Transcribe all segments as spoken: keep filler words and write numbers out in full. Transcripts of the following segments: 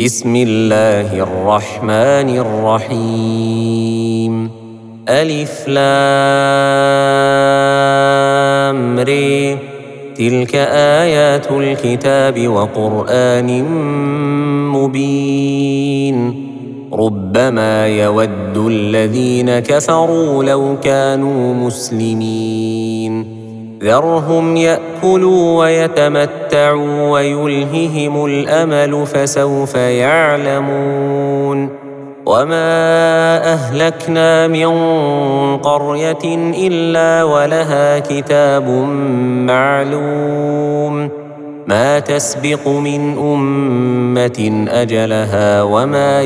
بسم الله الرحمن الرحيم. ألف لام ر. تلك آيات الكتاب وقرآن مبين. ربما يود الذين كفروا لو كانوا مسلمين. ذرهم يأكلوا ويتمتعوا ويلههم الأمل فسوف يعلمون. وما أهلكنا من قرية إلا ولها كتاب معلوم. ما تسبق من أمة أجلها وما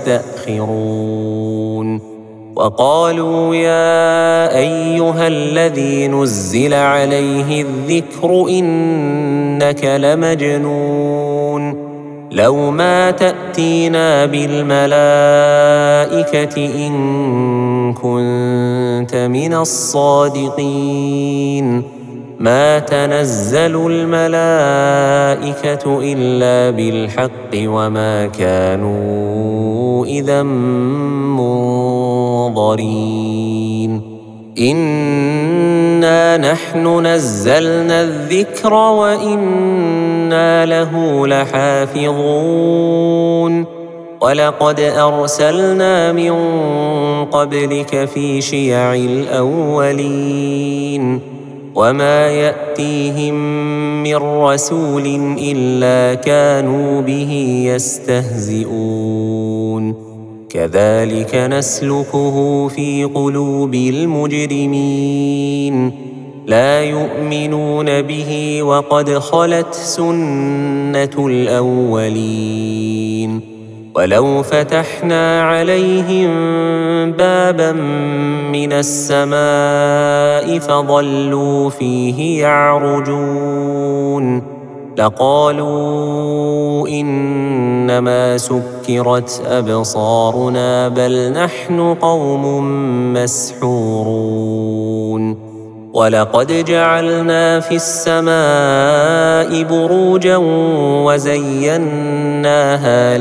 يستأخرون. وقالوا يا أيها الذي نزل عليه الذكر إنك لمجنون. لو ما تأتينا بالملائكة إن كنت من الصادقين. ما تنزل الملائكة إلا بالحق وما كانوا إذا منظرين. إنا نحن نزلنا الذكر وإنا له لحافظون. ولقد أرسلنا من قبلك في شيع الأولين. وما يأتيهم من رسول إلا كانوا به يستهزئون. كذلك نسلكه في قلوب المجرمين. لا يؤمنون به وقد خلت سنة الأولين. ولو فتحنا عليهم بابا من السماء فظلوا فيه يعرجون لقالوا إنما سكرت أبصارنا بل نحن قوم مسحورون. ولقد جعلنا في السماء بروجا وزيناها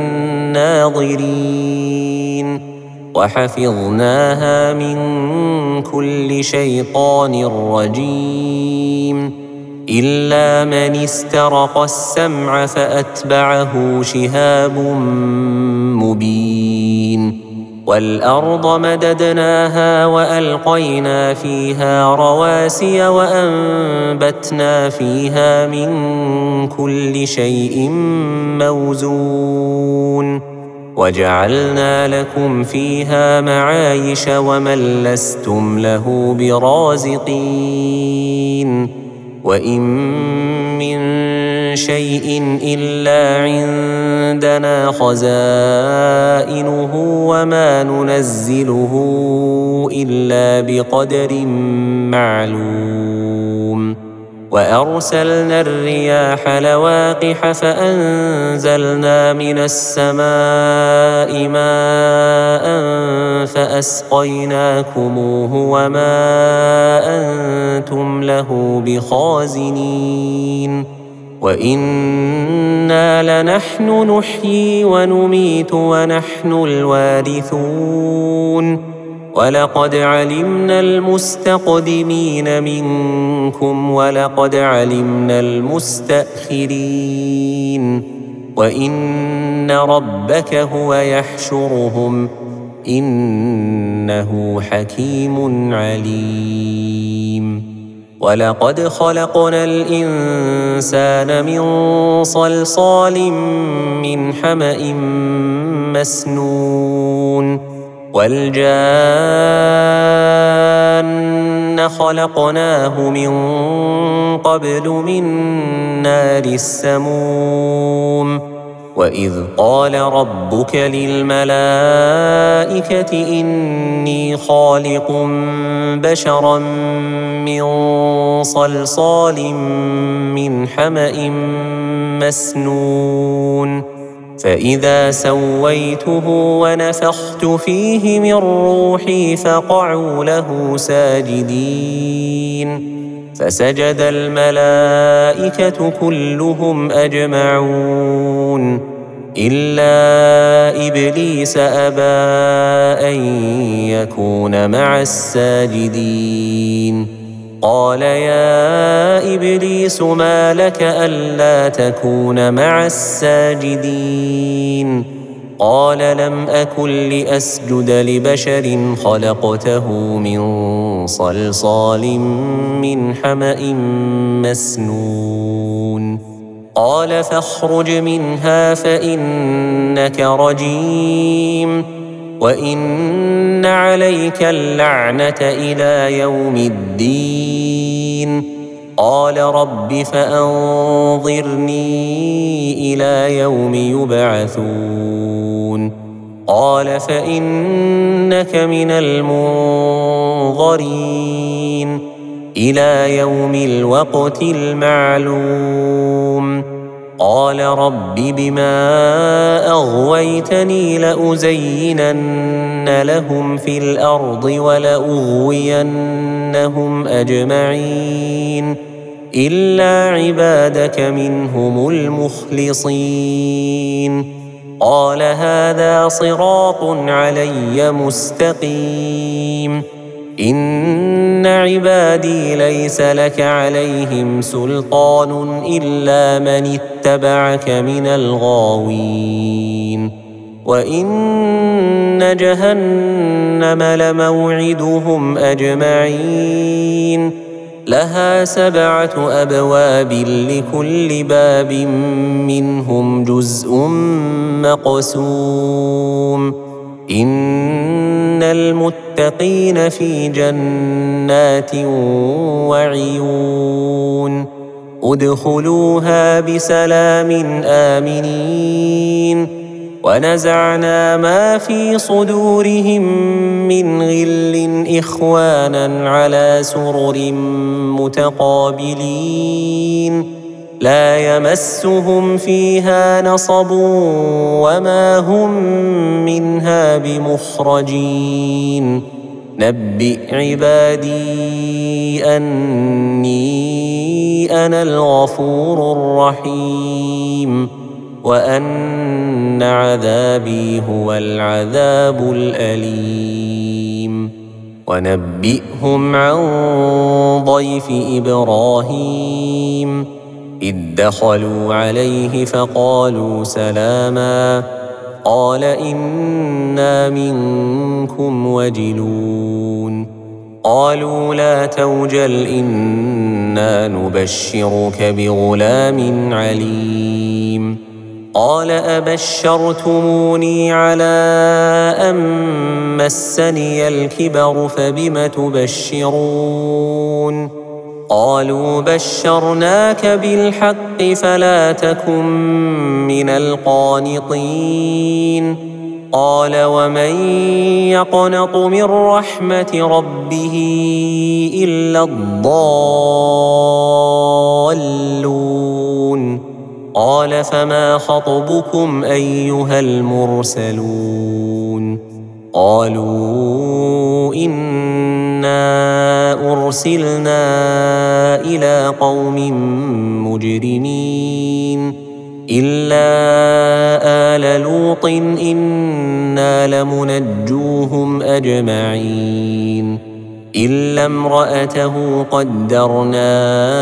للناظرين. وحفظناها من كل شيطان رجيم. إلا من استرق السمع فأتبعه شهاب مبين. والأرض مددناها وألقينا فيها رواسي وأنبتنا فيها من كل شيء موزون. وجعلنا لكم فيها معايش ومن لستم له برازقين. وإن من شيء إلا عندنا خزائنه وما ننزله إلا بقدر معلوم. وأرسلنا الرياح لواقح فأنزلنا من السماء ماء فأسقيناكموه وما أنتم له بخازنين. وإنا لنحن نحيي ونميت ونحن الوارثون. ولقد علمنا المستقدمين منكم ولقد علمنا المستأخرين. وإن ربك هو يحشرهم إنه حكيم عليم. ولقد خلقنا الإنسان من صلصال من حمأ مسنون. والجان خلقناه من قبل من نار السموم. وإذ قال ربك للملائكة إني خالق بشرا من صلصال من حمأ مسنون. فإذا سويته ونفخت فيه من روحي فقعوا له ساجدين. فسجد الملائكة كلهم أجمعون إلا إبليس أبى أن يكون مع الساجدين قال يا إبليس ما لك ألا تكون مع الساجدين قال لم أكن لأسجد لبشر خلقته من صلصال من حمأ مسنون قال فاخرج منها فإنك رجيم وإن عليك اللعنة إلى يوم الدين قال رب فأنظرني إلى يوم يبعثون قال فإنك من المنظرين إلى يوم الوقت المعلوم قال رب بما أغويتني لأزينن لهم في الأرض ولأغوينهم أجمعين إلا عبادك منهم المخلصين قال هذا صراط علي مستقيم إن عبادي ليس لك عليهم سلطان إلا من اتبعك من الغاوين وإن جهنم لموعدهم أجمعين لها سبعة أبواب لكل باب منهم جزء مقسوم إن المتقين في جنات وعيون ادخلوها بسلام آمنين ونزعنا ما في صدورهم من غل إخوانا على سرر متقابلين لا يمسهم فيها نصب وما هم منها بمخرجين نبئ عبادي أني أنا الغفور الرحيم وأن عذابي هو العذاب الأليم ونبئهم عن ضيف إبراهيم إذ دخلوا عليه فقالوا سلاما قال إنا منكم وجلون قالوا لا توجل إنا نبشرك بغلام عليم قال أبشرتموني على أن مسني الكبر فبم تبشرون قالوا بشرناك بالحق فلا تكن من القانطين قال ومن يقنط من رحمة ربه إلا الضالون قال فما خطبكم أيها المرسلون قالوا إنا أرسلنا إلى قوم مجرمين إلا آل لوط إنا لمنجوهم أجمعين إلا امرأته قدرنا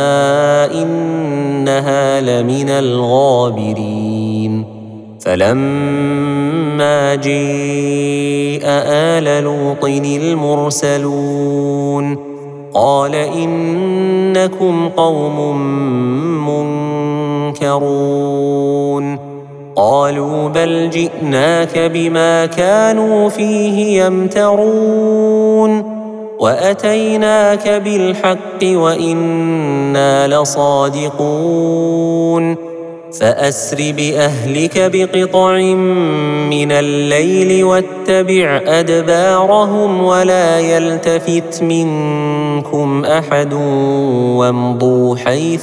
إنها لمن الغابرين فلما جيء آل لوط المرسلون قال إنكم قوم منكرون قالوا بل جئناك بما كانوا فيه يمترون وأتيناك بالحق وإنا لصادقون فأسر بأهلك بقطع من الليل واتبع أدبارهم ولا يلتفت منكم أحد وامضوا حيث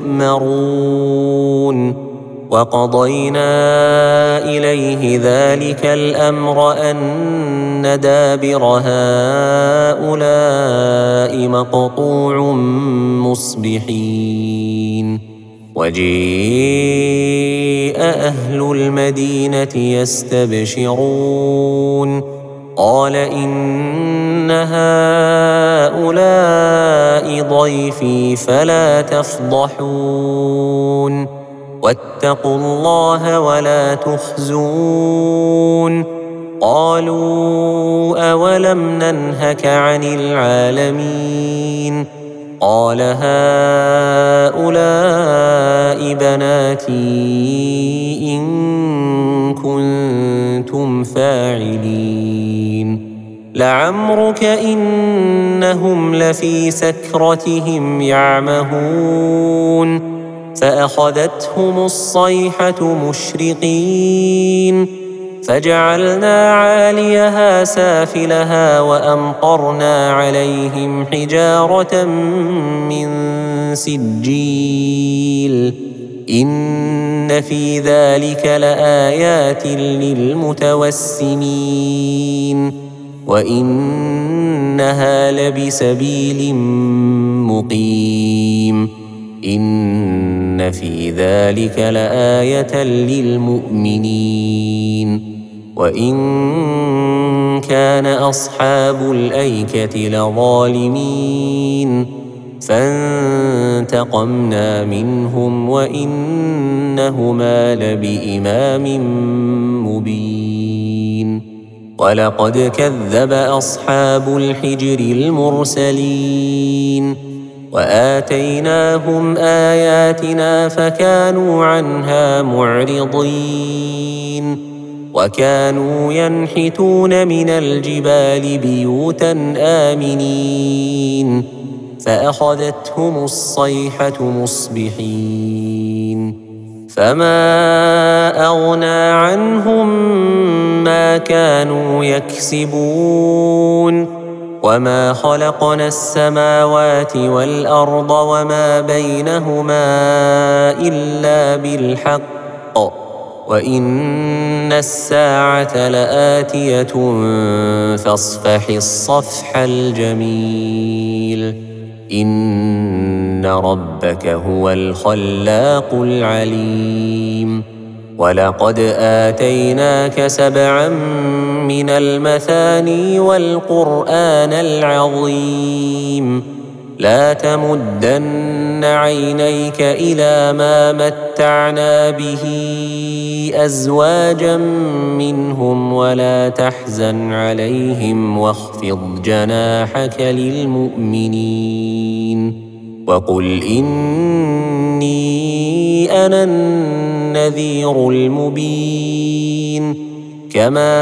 تؤمرون وقضينا إليه ذلك الأمر أن دابر هؤلاء مقطوع مصبحين وجيء أهل المدينة يستبشرون قال إن هؤلاء ضيفي فلا تفضحون واتقوا الله ولا تخزون قالوا أولم ننهك عن العالمين قال هؤلاء بناتي إن كنتم فاعلين لعمرك إنهم لفي سكرتهم يعمهون فأخذتهم الصيحة مشرقين فجعلنا عاليها سافلها وأمطرنا عليهم حجارة من سجيل إن في ذلك لآيات للمتوسمين وإنها لبسبيل مقيم إن في ذلك لآية للمؤمنين وإن كان أصحاب الأيكة لظالمين فانتقمنا منهم وإنهما لبإمام مبين ولقد كذب أصحاب الحجر المرسلين وآتيناهم آياتنا فكانوا عنها معرضين وكانوا ينحتون من الجبال بيوتا آمنين فأخذتهم الصيحة مصبحين فما أغنى عنهم ما كانوا يكسبون وما خلقنا السماوات والأرض وما بينهما إلا بالحق وإن الساعة لآتية فاصفح الصفح الجميل إن ربك هو الخلاق العليم ولقد آتيناك سبعا من المثاني والقرآن العظيم لا تمدن عينيك إلى ما متعنا به أزواجا منهم ولا تحزن عليهم واخفض جناحك للمؤمنين وقل إني أنا النذير المبين كما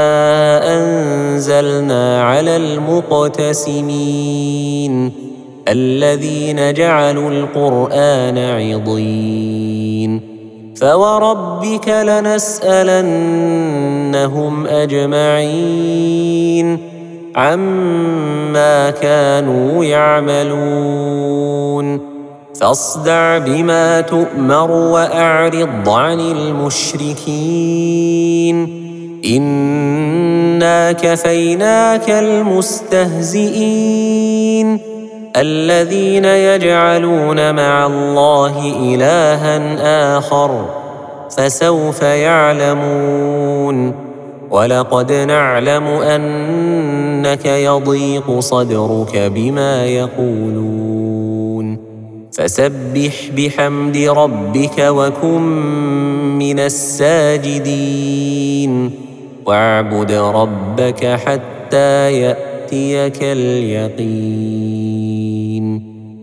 أنزلنا على المقتسمين الذين جعلوا القرآن عضين فوربك لنسألنهم أجمعين عما كانوا يعملون فاصدع بما تؤمر وأعرض عن المشركين إنا كفيناك المستهزئين الذين يجعلون مع الله إلها آخر فسوف يعلمون ولقد نعلم أنك يضيق صدرك بما يقولون فسبح بحمد ربك وكن من الساجدين واعبد ربك حتى يأتيك اليقين.